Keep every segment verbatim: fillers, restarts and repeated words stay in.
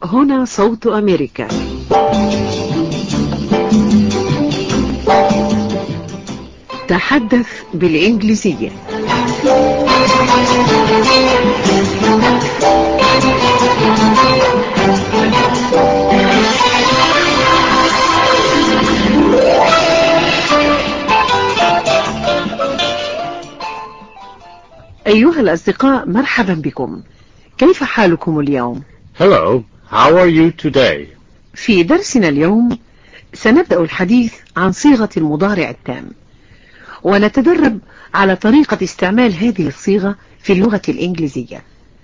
هنا صوت أمريكا. تحدث بالإنجليزية. أيها الأصدقاء، مرحبا بكم. كيف حالكم اليوم؟ Hello, how are you today? في درسنا اليوم سنبدأ الحديث عن صيغة المضارع التام، ونتدرب على طريقة استعمال هذه الصيغة في اللغة الإنجليزية.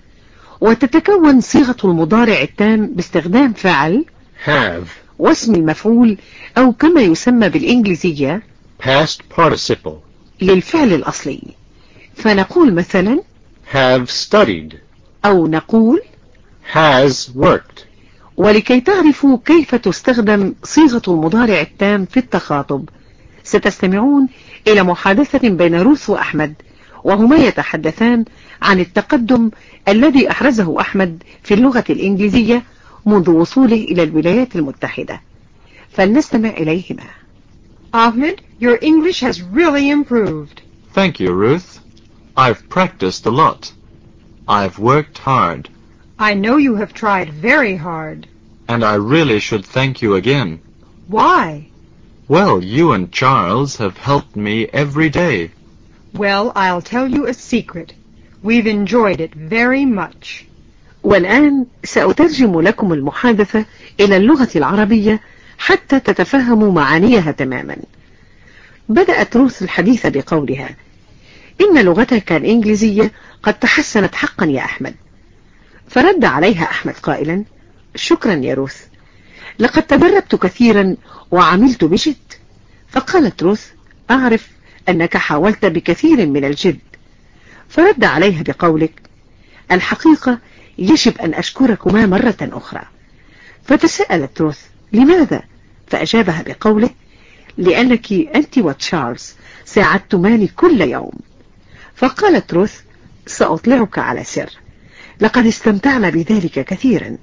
وتتكون صيغة المضارع التام باستخدام فعل Have, واسم المفعول، أو كما يسمى بالإنجليزية past participle. للفعل الأصلي. فنقول مثلا Have studied. أو نقول Has worked. ولكي تعرفوا كيف تستخدم صيغة المضارع التام في التخاطب، ستستمعون إلى محادثة بين روث وأحمد، وهما يتحدثان عن التقدم الذي أحرزه أحمد في اللغة الإنجليزية منذ وصوله إلى الولايات المتحدة. فلنستمع إليهما. Ahmed, your English has really improved. Thank you, Ruth. I've practiced a lot. I've worked hard. I know you have tried very hard. And I really should thank you again. Why? Well, you and Charles have helped me every day. Well, I'll tell you a secret. We've enjoyed it very much. والآن سأترجم لكم المحادثة إلى اللغة العربية حتى تتفهموا معانيها تماما. بدأت روث الحديث بقولها: إن لغتك الإنجليزية قد تحسنت حقا يا أحمد. فرد عليها أحمد قائلا: شكرا يا روث، لقد تدربت كثيرا وعملت بجد. فقالت روث: أعرف أنك حاولت بكثير من الجد. فرد عليها بقولك: الحقيقة يجب أن أشكركما مرة أخرى. فتساءلت روث: لماذا؟ فأجابها بقوله: لأنك أنت وتشارلز ساعدتماني كل يوم. فقالت روث: سأطلعك على سر، لقد استمتعنا بذلك كثيرا.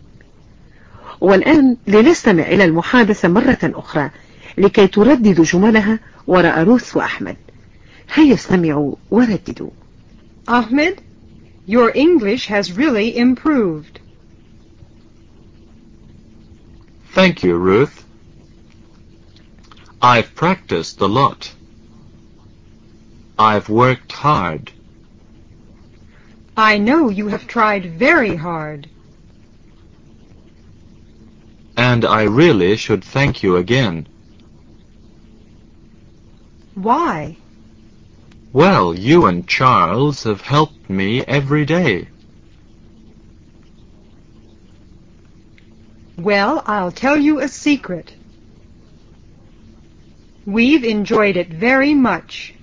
والآن لنستمع إلى المحادثة مرة أخرى لكي تردد جملها وراء روث وأحمد. هيا استمعوا ورددوا. Ahmed, your English has really improved. Thank you, Ruth. I've practiced a lot. I've worked hard. I know you have tried very hard. And I really should thank you again. Why? Well, you and Charles have helped me every day. Well, I'll tell you a secret. We've enjoyed it very much.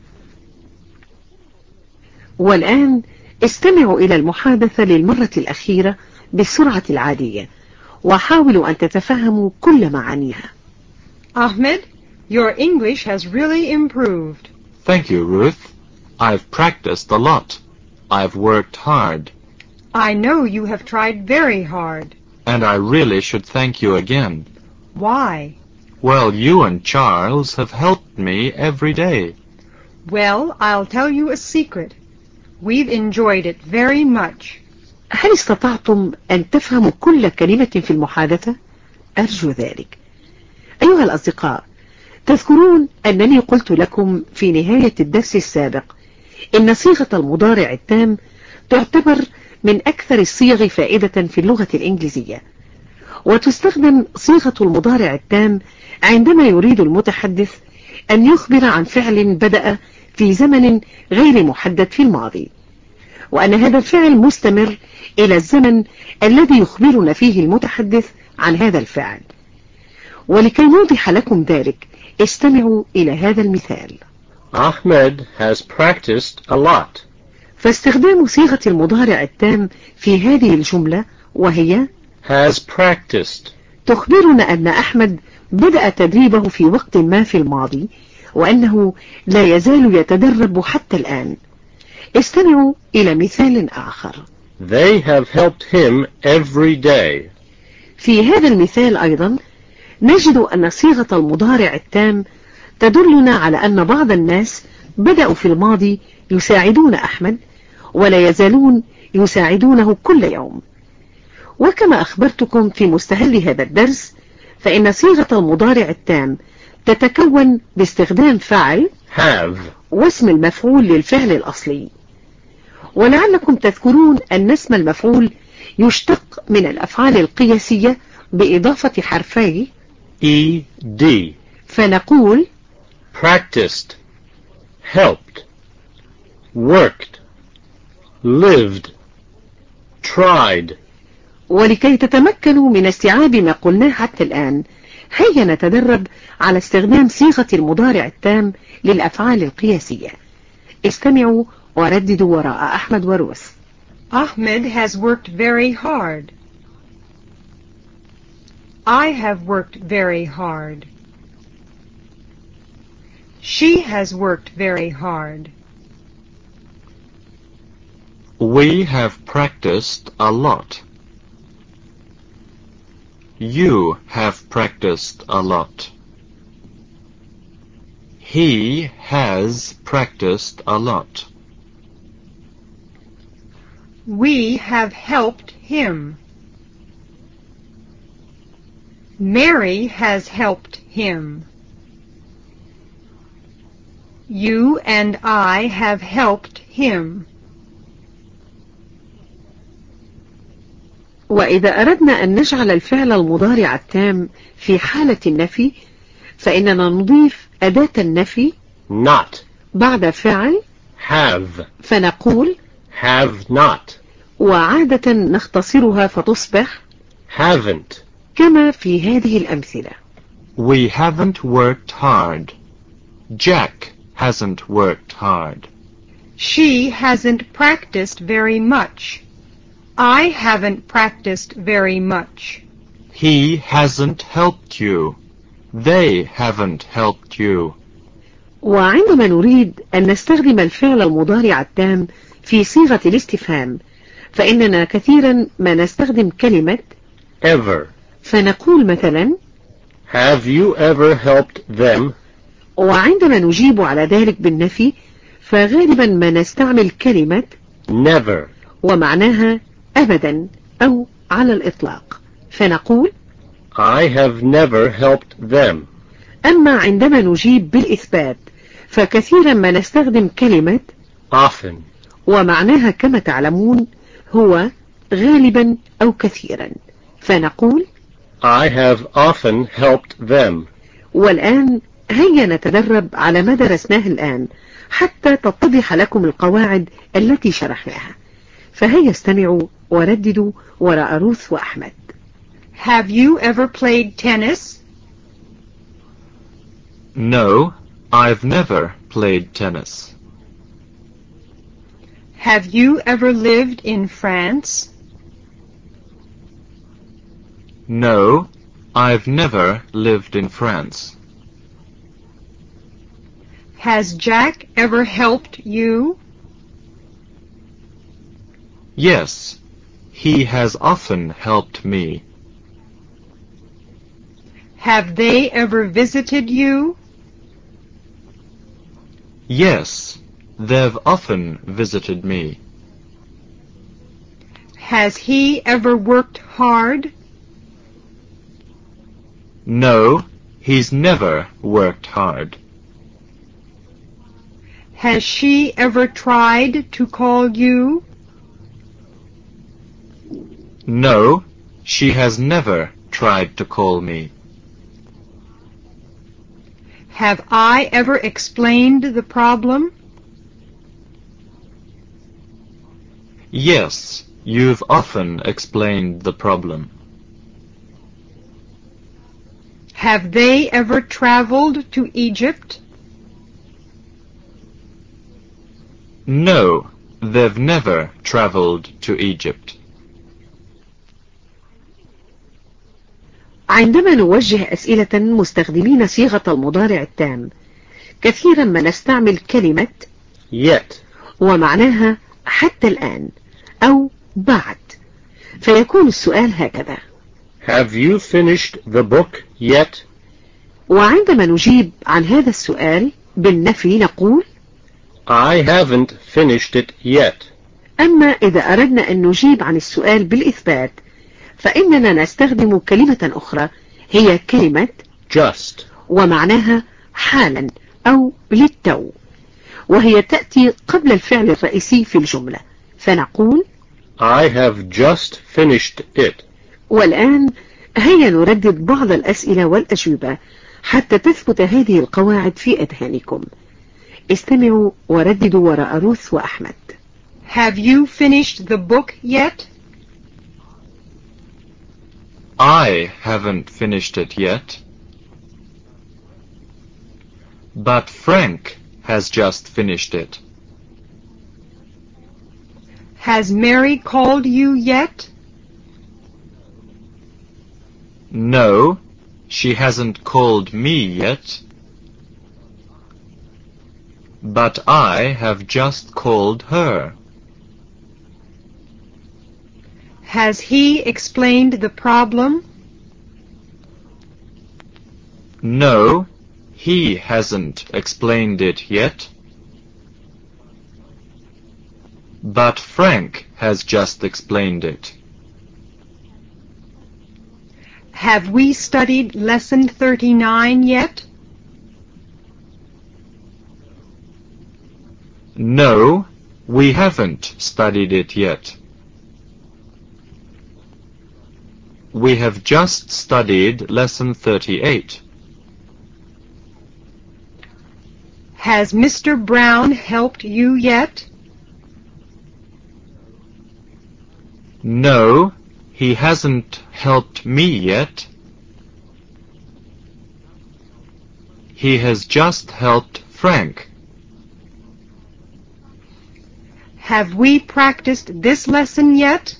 والآن استمعوا إلى المحادثة للمرة الأخيرة بالسرعة العادية، وحاولوا أن تتفهموا كل معانيها. Ahmed, your English has really improved. Thank you, Ruth. I've practiced a lot. I've worked hard. I know you have tried very hard. And I really should thank you again. Why? Well, you and Charles have helped me every day. Well, I'll tell you a secret. We've enjoyed it very much. هل استطعتم أن تفهموا كل كلمة في المحادثة؟ أرجو ذلك. أيها الأصدقاء، تذكرون أنني قلت لكم في نهاية الدرس السابق إن صيغة المضارع التام تعتبر من أكثر الصيغ فائدة في اللغة الإنجليزية، وتستخدم صيغة المضارع التام عندما يريد المتحدث أن يخبر عن فعل بدأ في زمن غير محدد في الماضي، وأن هذا الفعل مستمر إلى الزمن الذي يخبرنا فيه المتحدث عن هذا الفعل. ولكي نوضح لكم ذلك استمعوا إلى هذا المثال. Ahmed has practiced a lot. فاستخدام صيغة المضارع التام في هذه الجملة وهي Has practiced. تخبرنا أن أحمد بدأ تدريبه في وقت ما في الماضي، وأنه لا يزال يتدرب حتى الآن. استمعوا إلى مثال آخر. They have helped him every day. في هذا المثال أيضا نجد أن صيغة المضارع التام تدلنا على أن بعض الناس بدأوا في الماضي يساعدون أحمد ولا يزالون يساعدونه كل يوم. وكما أخبرتكم في مستهل هذا الدرس فإن صيغة المضارع التام تتكون باستخدام فعل have واسم المفعول للفعل الأصلي. ولعلكم تذكرون أن اسم المفعول يشتق من الأفعال القياسية بإضافة حرفي ed فنقول practiced, helped, worked, lived, tried. ولكي تتمكنوا من استيعاب ما قلناه حتى الآن هيا نتدرب على استخدام صيغة المضارع التام للأفعال القياسية. استمعوا ورددوا وراء أحمد وروس. Ahmed has worked very hard. I have worked very hard. She has worked very hard. We have practiced a lot. You have practiced a lot. He has practiced a lot. We have helped him. Mary has helped him. You and I have helped him. وإذا أردنا أن نجعل الفعل المضارع التام في حالة النفي فإننا نضيف أداة النفي Not بعد فعل have فنقول have not وعادة نختصرها فتصبح haven't. كما في هذه الأمثلة. We haven't worked hard. Jack hasn't worked hard. She hasn't practiced very much. I haven't practiced very much. He hasn't helped you. They haven't helped you. وعندما نريد أن نستخدم الفعل المضارع التام في صيغة الاستفهام فإننا كثيرا ما نستخدم كلمة Ever. فنقول مثلا Have you ever helped them? وعندما نجيب على ذلك بالنفي فغالبا ما نستعمل كلمة Never. ومعناها أبدا أو على الإطلاق فنقول I have never helped them. أما عندما نجيب بالإثبات فكثيرا ما نستخدم كلمة Often. ومعناها كما تعلمون هو غالبا أو كثيرا فنقول I have often helped them. والآن هيا نتدرب على ما درسناه الآن حتى تتضح لكم القواعد التي شرحناها. فهيا استمعوا ورددوا وراء روث وأحمد. Have you ever played tennis? No, I've never played tennis. Have you ever lived in France? No, I've never lived in France. Has Jack ever helped you? Yes, he has often helped me. Have they ever visited you? Yes, they've often visited me. Has he ever worked hard? No, he's never worked hard. Has she ever tried to call you? No, she has never tried to call me. Have I ever explained the problem? Yes, you've often explained the problem. Have they ever traveled to Egypt? No, they've never traveled to Egypt. عندما نوجه أسئلة مستخدمين صيغة المضارع التام كثيرا ما نستعمل كلمة Yet. ومعناها حتى الآن أو بعد فيكون السؤال هكذا: Have you finished the book yet? وعندما نجيب عن هذا السؤال بالنفي نقول I haven't finished it yet. أما إذا أردنا أن نجيب عن السؤال بالإثبات فإننا نستخدم كلمة أخرى هي كلمة Just. ومعناها حالا أو للتو، وهي تأتي قبل الفعل الرئيسي في الجملة، فنقول I have just finished it. والآن هيا نردد بعض الأسئلة والأجوبة حتى تثبت هذه القواعد في أذهانكم. استمعوا ورددوا وراء روث وأحمد. Have you finished the book yet? I haven't finished it yet. But Frank has just finished it. Has Mary called you yet? No, she hasn't called me yet. But I have just called her. Has he explained the problem? No, he hasn't explained it yet. But Frank has just explained it. Have we studied lesson thirty-nine yet? No, we haven't studied it yet. We have just studied lesson thirty-eight. Has Mister Brown helped you yet? No, he hasn't helped me yet. He has just helped Frank. Have we practiced this lesson yet?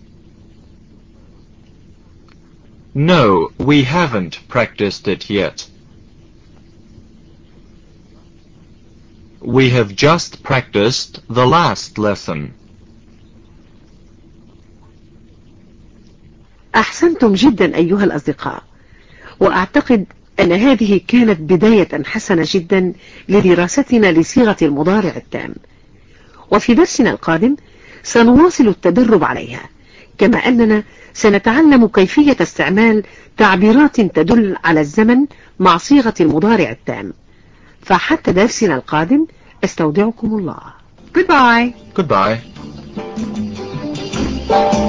No, we haven't practiced it yet. We have just practiced the last lesson. أحسنتم جدا أيها الأصدقاء، وأعتقد أن هذه كانت بداية حسنة جدا لدراستنا لصيغة المضارع التام، وفي درسنا القادم سنواصل التدرب عليها، كما أننا سنتعلم كيفية استعمال تعبيرات تدل على الزمن مع صيغة المضارع التام. فحتى درسنا القادم استودعكم الله. Goodbye. Goodbye.